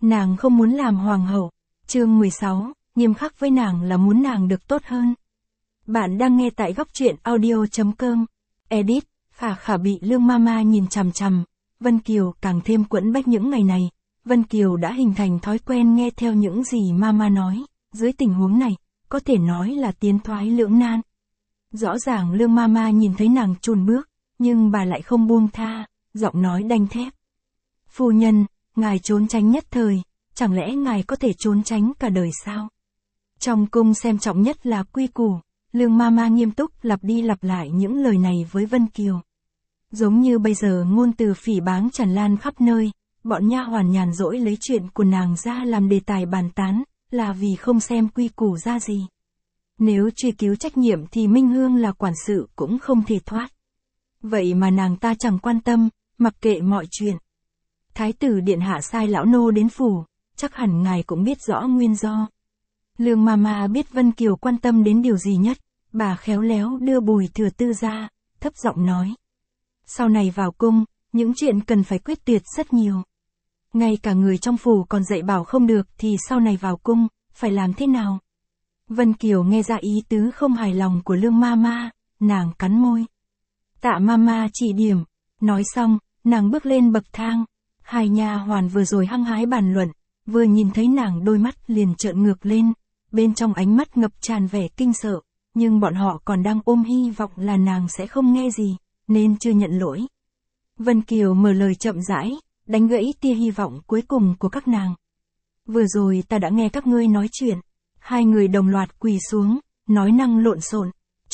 Nàng không muốn làm hoàng hậu. Chương 16, nghiêm khắc với nàng là muốn nàng được tốt hơn. Bạn đang nghe tại góc truyện audio.com. Edit, Khả bị Lương Mama nhìn chằm chằm. Vân Kiều càng thêm quẫn bách những ngày này. Vân Kiều đã hình thành thói quen nghe theo những gì Mama nói. Dưới tình huống này, có thể nói là tiến thoái lưỡng nan. Rõ ràng Lương Mama nhìn thấy nàng chùn bước, nhưng bà lại không buông tha, giọng nói đanh thép. Phu nhân, ngài trốn tránh nhất thời, chẳng lẽ ngài có thể trốn tránh cả đời sao? Trong cung xem trọng nhất là quy củ, Lương Mama nghiêm túc lặp đi lặp lại những lời này với Vân Kiều. Giống như bây giờ ngôn từ phỉ báng tràn lan khắp nơi, bọn nha hoàn nhàn rỗi lấy chuyện của nàng ra làm đề tài bàn tán, là vì không xem quy củ ra gì. Nếu truy cứu trách nhiệm thì Minh Hương là quản sự cũng không thể thoát. Vậy mà nàng ta chẳng quan tâm, mặc kệ mọi chuyện. Thái tử điện hạ sai lão nô đến phủ, chắc hẳn ngài cũng biết rõ nguyên do. Lương Mama biết Vân Kiều quan tâm đến điều gì nhất, bà khéo léo đưa Bùi Thừa Tư ra, thấp giọng nói. Sau này vào cung, những chuyện cần phải quyết tuyệt rất nhiều. Ngay cả người trong phủ còn dạy bảo không được thì sau này vào cung, phải làm thế nào? Vân Kiều nghe ra ý tứ không hài lòng của Lương Mama, nàng cắn môi. Tạ Mama chỉ điểm, nói xong, nàng bước lên bậc thang. Hai nha hoàn vừa rồi hăng hái bàn luận, vừa nhìn thấy nàng đôi mắt liền trợn ngược lên, bên trong ánh mắt ngập tràn vẻ kinh sợ, nhưng bọn họ còn đang ôm hy vọng là nàng sẽ không nghe gì, nên chưa nhận lỗi. Vân Kiều mở lời chậm rãi, đánh gãy tia hy vọng cuối cùng của các nàng. Vừa rồi ta đã nghe các ngươi nói chuyện. Hai người đồng loạt quỳ xuống, nói năng lộn xộn.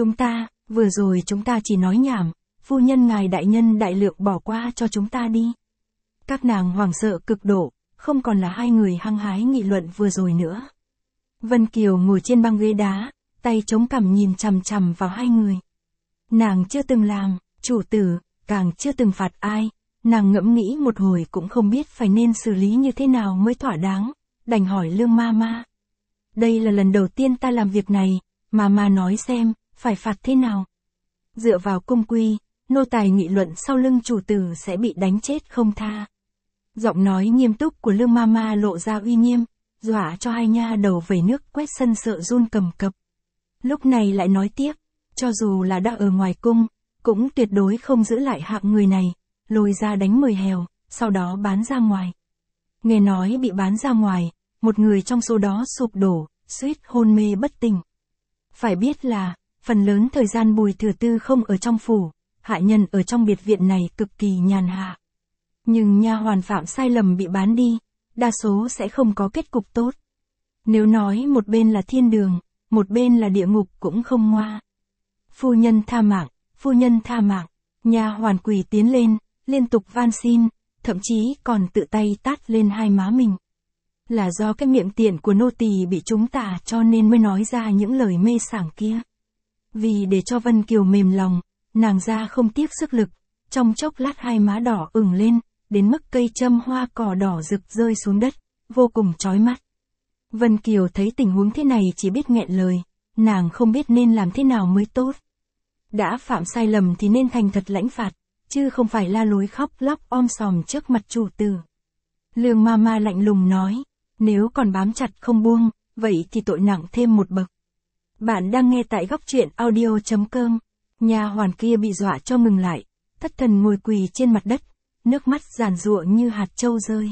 Vừa rồi chúng ta chỉ nói nhảm, phu nhân ngài đại nhân đại lượng bỏ qua cho chúng ta đi. Các nàng hoảng sợ cực độ, không còn là hai người hăng hái nghị luận vừa rồi nữa. Vân Kiều ngồi trên băng ghế đá, tay chống cằm nhìn chằm chằm vào hai người. Nàng chưa từng làm chủ tử, càng chưa từng phạt ai, nàng ngẫm nghĩ một hồi cũng không biết phải nên xử lý như thế nào mới thỏa đáng, đành hỏi Lương Mama. Đây là lần đầu tiên ta làm việc này, Mama nói xem, phải phạt thế nào? Dựa vào cung quy, nô tài nghị luận sau lưng chủ tử sẽ bị đánh chết không tha. Giọng nói nghiêm túc của Lương Mama lộ ra uy nghiêm, dọa cho hai nha đầu vẩy nước quét sân sợ run cầm cập. Lúc này lại nói tiếp, cho dù là đã ở ngoài cung, cũng tuyệt đối không giữ lại hạng người này, lôi ra đánh 10 hèo, sau đó bán ra ngoài. Nghe nói bị bán ra ngoài, một người trong số đó sụp đổ, suýt hôn mê bất tỉnh. Phải biết là, phần lớn thời gian Bùi Thừa Tư không ở trong phủ, hạ nhân ở trong biệt viện này cực kỳ nhàn hạ. Nhưng nha hoàn phạm sai lầm bị bán đi, đa số sẽ không có kết cục tốt. Nếu nói một bên là thiên đường, một bên là địa ngục cũng không ngoa. Phu nhân tha mạng, phu nhân tha mạng. Nha hoàn quỳ tiến lên, liên tục van xin, thậm chí còn tự tay tát lên hai má mình. Là do cái miệng tiện của nô tỳ bị chúng tà cho nên mới nói ra những lời mê sảng kia. Vì để cho Vân Kiều mềm lòng, nàng ra không tiếc sức lực, trong chốc lát hai má đỏ ửng lên, đến mức cây châm hoa cỏ đỏ rực rơi xuống đất, vô cùng chói mắt. Vân Kiều thấy tình huống thế này chỉ biết nghẹn lời, nàng không biết nên làm thế nào mới tốt. Đã phạm sai lầm thì nên thành thật lãnh phạt, chứ không phải la lối khóc lóc om sòm trước mặt chủ tử. Lương Mama lạnh lùng nói, nếu còn bám chặt không buông, vậy thì tội nặng thêm một bậc. Bạn đang nghe tại góc truyện audio.com. Nha hoàn kia bị dọa cho ngừng lại, thất thần ngồi quỳ trên mặt đất, nước mắt giàn giụa như hạt châu rơi.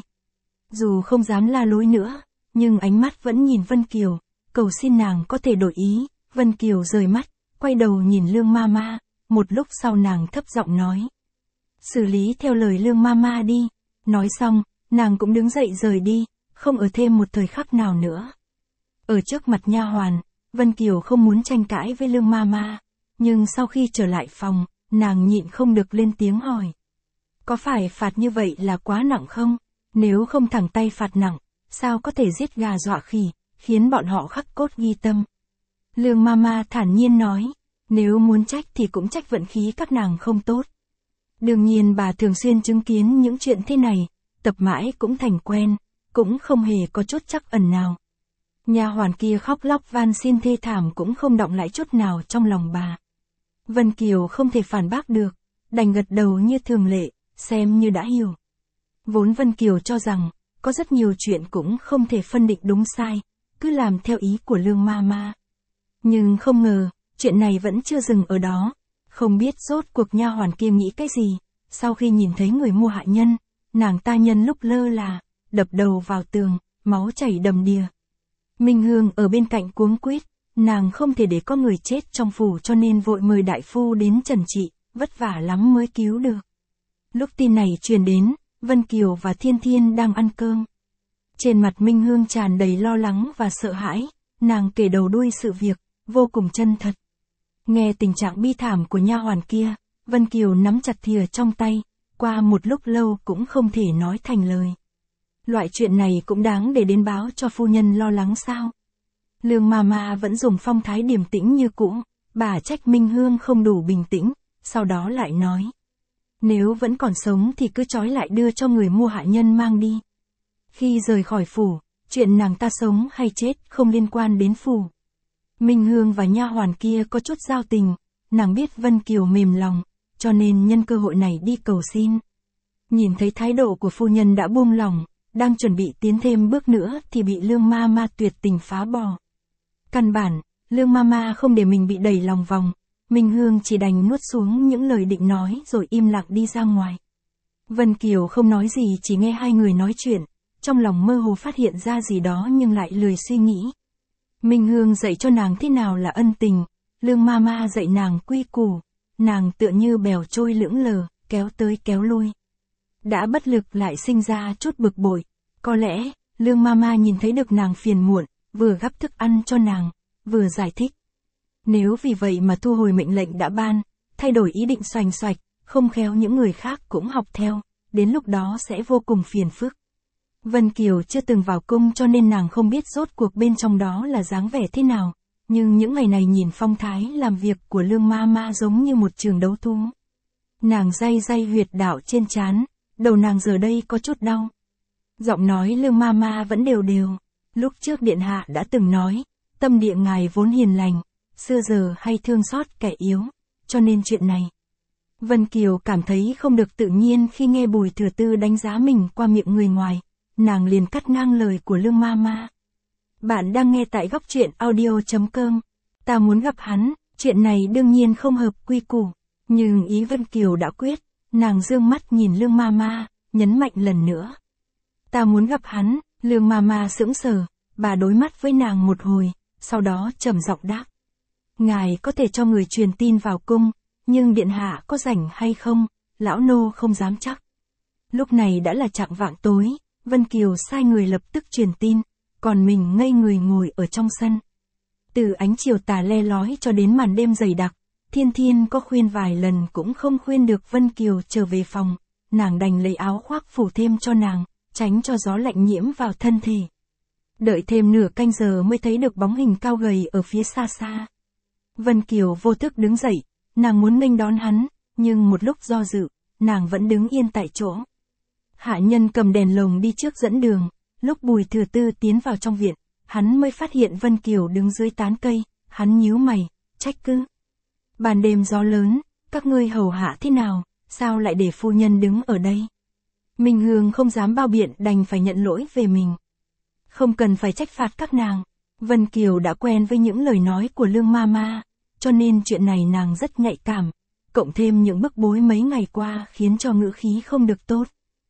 Dù không dám la lối nữa, nhưng ánh mắt vẫn nhìn Vân Kiều, cầu xin nàng có thể đổi ý. Vân Kiều rời mắt, quay đầu nhìn Lương Mama, một lúc sau nàng thấp giọng nói. Xử lý theo lời Lương Mama đi. Nói xong, nàng cũng đứng dậy rời đi, không ở thêm một thời khắc nào nữa. Ở trước mặt nha hoàn, Vân Kiều không muốn tranh cãi với Lương Mama, nhưng sau khi trở lại phòng, nàng nhịn không được lên tiếng hỏi. Có phải phạt như vậy là quá nặng không? Nếu không thẳng tay phạt nặng, sao có thể giết gà dọa khỉ, khiến bọn họ khắc cốt ghi tâm? Lương Mama thản nhiên nói, nếu muốn trách thì cũng trách vận khí các nàng không tốt. Đương nhiên bà thường xuyên chứng kiến những chuyện thế này, tập mãi cũng thành quen, cũng không hề có chút trắc ẩn nào. Nha hoàn kia khóc lóc van xin thê thảm cũng không động lại chút nào trong lòng bà. Vân Kiều không thể phản bác được, đành gật đầu như thường lệ, xem như đã hiểu. Vốn Vân Kiều cho rằng, có rất nhiều chuyện cũng không thể phân định đúng sai, cứ làm theo ý của Lương Mama. Nhưng không ngờ, chuyện này vẫn chưa dừng ở đó. Không biết rốt cuộc nha hoàn kia nghĩ cái gì, sau khi nhìn thấy người mua hạ nhân, nàng ta nhân lúc lơ là, đập đầu vào tường, máu chảy đầm đìa. Minh Hương ở bên cạnh cuống quýt, nàng không thể để có người chết trong phủ cho nên vội mời đại phu đến trần trị, vất vả lắm mới cứu được. Lúc tin này truyền đến, Vân Kiều và Thiên Thiên đang ăn cơm. Trên mặt Minh Hương tràn đầy lo lắng và sợ hãi, nàng kể đầu đuôi sự việc, vô cùng chân thật. Nghe tình trạng bi thảm của nha hoàn kia, Vân Kiều nắm chặt thìa trong tay, qua một lúc lâu cũng không thể nói thành lời. Loại chuyện này cũng đáng để đến báo cho phu nhân lo lắng sao? Lương Mama vẫn dùng phong thái điềm tĩnh như cũ, bà trách Minh Hương không đủ bình tĩnh, sau đó lại nói. Nếu vẫn còn sống thì cứ trói lại đưa cho người mua hạ nhân mang đi. Khi rời khỏi phủ, chuyện nàng ta sống hay chết không liên quan đến phủ. Minh Hương và nha hoàn kia có chút giao tình, nàng biết Vân Kiều mềm lòng, cho nên nhân cơ hội này đi cầu xin. Nhìn thấy thái độ của phu nhân đã buông lỏng, đang chuẩn bị tiến thêm bước nữa thì bị Lương Mama tuyệt tình phá bỏ. Căn bản, Lương Mama không để mình bị đẩy lòng vòng, Minh Hương chỉ đành nuốt xuống những lời định nói rồi im lặng đi ra ngoài. Vân Kiều không nói gì, chỉ nghe hai người nói chuyện, trong lòng mơ hồ phát hiện ra gì đó nhưng lại lười suy nghĩ. Minh Hương dạy cho nàng thế nào là ân tình, Lương Mama dạy nàng quy củ, nàng tựa như bèo trôi lững lờ, kéo tới kéo lui. Đã bất lực lại sinh ra chút bực bội, có lẽ, Lương Mama nhìn thấy được nàng phiền muộn, vừa gắp thức ăn cho nàng, vừa giải thích. Nếu vì vậy mà thu hồi mệnh lệnh đã ban, thay đổi ý định xoành xoạch, không khéo những người khác cũng học theo, đến lúc đó sẽ vô cùng phiền phức. Vân Kiều chưa từng vào cung cho nên nàng không biết rốt cuộc bên trong đó là dáng vẻ thế nào, nhưng những ngày này nhìn phong thái làm việc của Lương Mama giống như một trường đấu thú. Nàng day day huyệt đạo trên trán, đầu nàng giờ đây có chút đau. Giọng nói Lương Mama vẫn đều đều, lúc trước điện hạ đã từng nói, tâm địa ngài vốn hiền lành, xưa giờ hay thương xót kẻ yếu, cho nên chuyện này. Vân Kiều cảm thấy không được tự nhiên khi nghe Bùi Thừa Tư đánh giá mình qua miệng người ngoài, nàng liền cắt ngang lời của Lương Mama. Bạn đang nghe tại góc truyện audio.com. Ta muốn gặp hắn, chuyện này đương nhiên không hợp quy củ, nhưng ý Vân Kiều đã quyết, nàng dương mắt nhìn Lương Mama, nhấn mạnh lần nữa. Ta muốn gặp hắn, Lương Mama sững sờ, bà đối mắt với nàng một hồi, sau đó trầm giọng đáp. Ngài có thể cho người truyền tin vào cung, nhưng điện hạ có rảnh hay không, lão nô không dám chắc. Lúc này đã là chạng vạng tối, Vân Kiều sai người lập tức truyền tin, còn mình ngây người ngồi ở trong sân. Từ ánh chiều tà le lói cho đến màn đêm dày đặc, Thiên Thiên có khuyên vài lần cũng không khuyên được Vân Kiều trở về phòng, nàng đành lấy áo khoác phủ thêm cho nàng, tránh cho gió lạnh nhiễm vào thân thể. Đợi thêm nửa canh giờ mới thấy được bóng hình cao gầy ở phía xa xa. Vân Kiều vô thức đứng dậy, nàng muốn nghênh đón hắn, nhưng một lúc do dự, nàng vẫn đứng yên tại chỗ. Hạ nhân cầm đèn lồng đi trước dẫn đường, lúc Bùi Thừa Tư tiến vào trong viện, hắn mới phát hiện Vân Kiều đứng dưới tán cây, hắn nhíu mày, trách cứ. Ban đêm gió lớn, các ngươi hầu hạ thế nào, sao lại để phu nhân đứng ở đây? Minh Hương không dám bao biện đành phải nhận lỗi về mình. Không cần phải trách phạt các nàng, Vân Kiều đã quen với những lời nói của Lương Mama, cho nên chuyện này nàng rất nhạy cảm, cộng thêm những bức bối mấy ngày qua khiến cho ngữ khí không được tốt.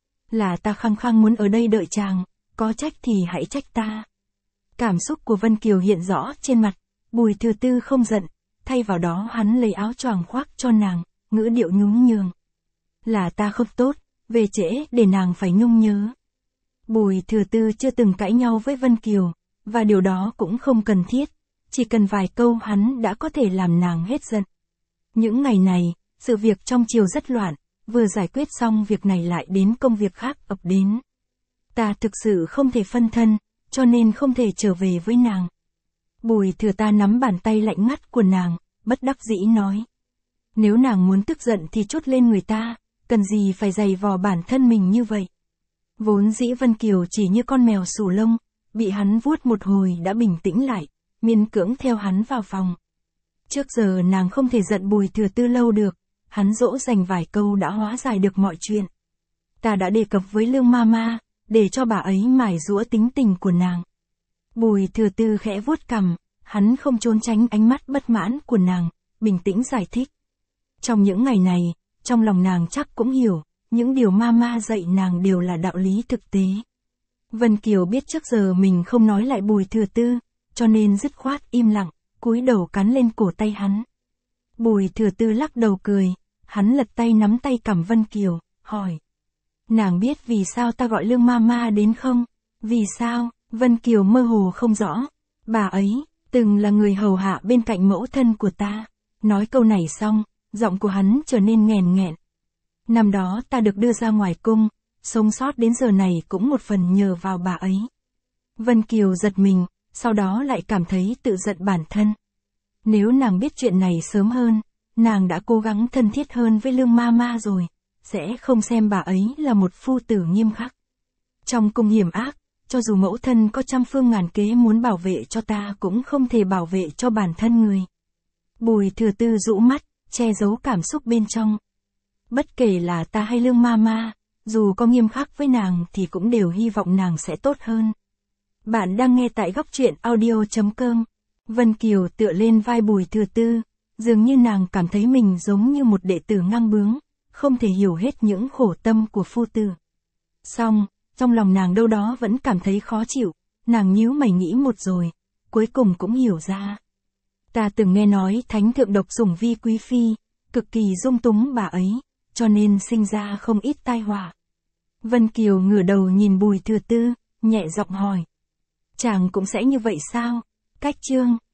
Là ta khăng khăng muốn ở đây đợi chàng, có trách thì hãy trách ta. Cảm xúc của Vân Kiều hiện rõ trên mặt, Bùi Thừa Tư không giận, thay vào đó hắn lấy áo choàng khoác cho nàng, ngữ điệu nhún nhường. Là ta không tốt, về trễ để nàng phải nhung nhớ. Bùi Thừa Tư chưa từng cãi nhau với Vân Kiều, và điều đó cũng không cần thiết, chỉ cần vài câu hắn đã có thể làm nàng hết giận. Những ngày này, sự việc trong triều rất loạn, vừa giải quyết xong việc này lại đến công việc khác ập đến. Ta thực sự không thể phân thân, cho nên không thể trở về với nàng. Bùi Thừa Ta nắm bàn tay lạnh ngắt của nàng, bất đắc dĩ nói. Nếu nàng muốn tức giận thì trút lên người ta, cần gì phải giày vò bản thân mình như vậy. Vốn dĩ Vân Kiều chỉ như con mèo sù lông, bị hắn vuốt một hồi đã bình tĩnh lại, miễn cưỡng theo hắn vào phòng. Trước giờ nàng không thể giận Bùi Thừa Tư lâu được, hắn dỗ dành vài câu đã hóa giải được mọi chuyện. Ta đã đề cập với Lương Mama, để cho bà ấy mài giũa tính tình của nàng. Bùi Thừa Tư khẽ vuốt cằm, hắn không trốn tránh ánh mắt bất mãn của nàng, bình tĩnh giải thích. Trong những ngày này, trong lòng nàng chắc cũng hiểu, những điều mama dạy nàng đều là đạo lý thực tế. Vân Kiều biết trước giờ mình không nói lại Bùi Thừa Tư, cho nên dứt khoát im lặng, cúi đầu cắn lên cổ tay hắn. Bùi Thừa Tư lắc đầu cười, hắn lật tay nắm tay cằm Vân Kiều, hỏi. Nàng biết vì sao ta gọi Lương Mama đến không? Vì sao? Vân Kiều mơ hồ không rõ. Bà ấy, từng là người hầu hạ bên cạnh mẫu thân của ta. Nói câu này xong, giọng của hắn trở nên nghèn nghẹn. Năm đó ta được đưa ra ngoài cung, sống sót đến giờ này cũng một phần nhờ vào bà ấy. Vân Kiều giật mình, sau đó lại cảm thấy tự giận bản thân. Nếu nàng biết chuyện này sớm hơn, nàng đã cố gắng thân thiết hơn với Lương Mama rồi, sẽ không xem bà ấy là một phu tử nghiêm khắc. Trong cung hiểm ác, cho dù mẫu thân có trăm phương ngàn kế muốn bảo vệ cho ta cũng không thể bảo vệ cho bản thân người. Bùi Thừa Tư rũ mắt, che giấu cảm xúc bên trong. Bất kể là ta hay Lương Mama, dù có nghiêm khắc với nàng thì cũng đều hy vọng nàng sẽ tốt hơn. Bạn đang nghe tại góc truyện audio.com. Vân Kiều tựa lên vai Bùi Thừa Tư, dường như nàng cảm thấy mình giống như một đệ tử ngang bướng, không thể hiểu hết những khổ tâm của phu tử. Song, trong lòng nàng đâu đó vẫn cảm thấy khó chịu, nàng nhíu mày nghĩ một rồi, cuối cùng cũng hiểu ra. Ta từng nghe nói thánh thượng độc sủng Vi quý phi, cực kỳ dung túng bà ấy, cho nên sinh ra không ít tai họa. Vân Kiều ngửa đầu nhìn Bùi Thừa Tư, nhẹ giọng hỏi. Chàng cũng sẽ như vậy sao? Cách chương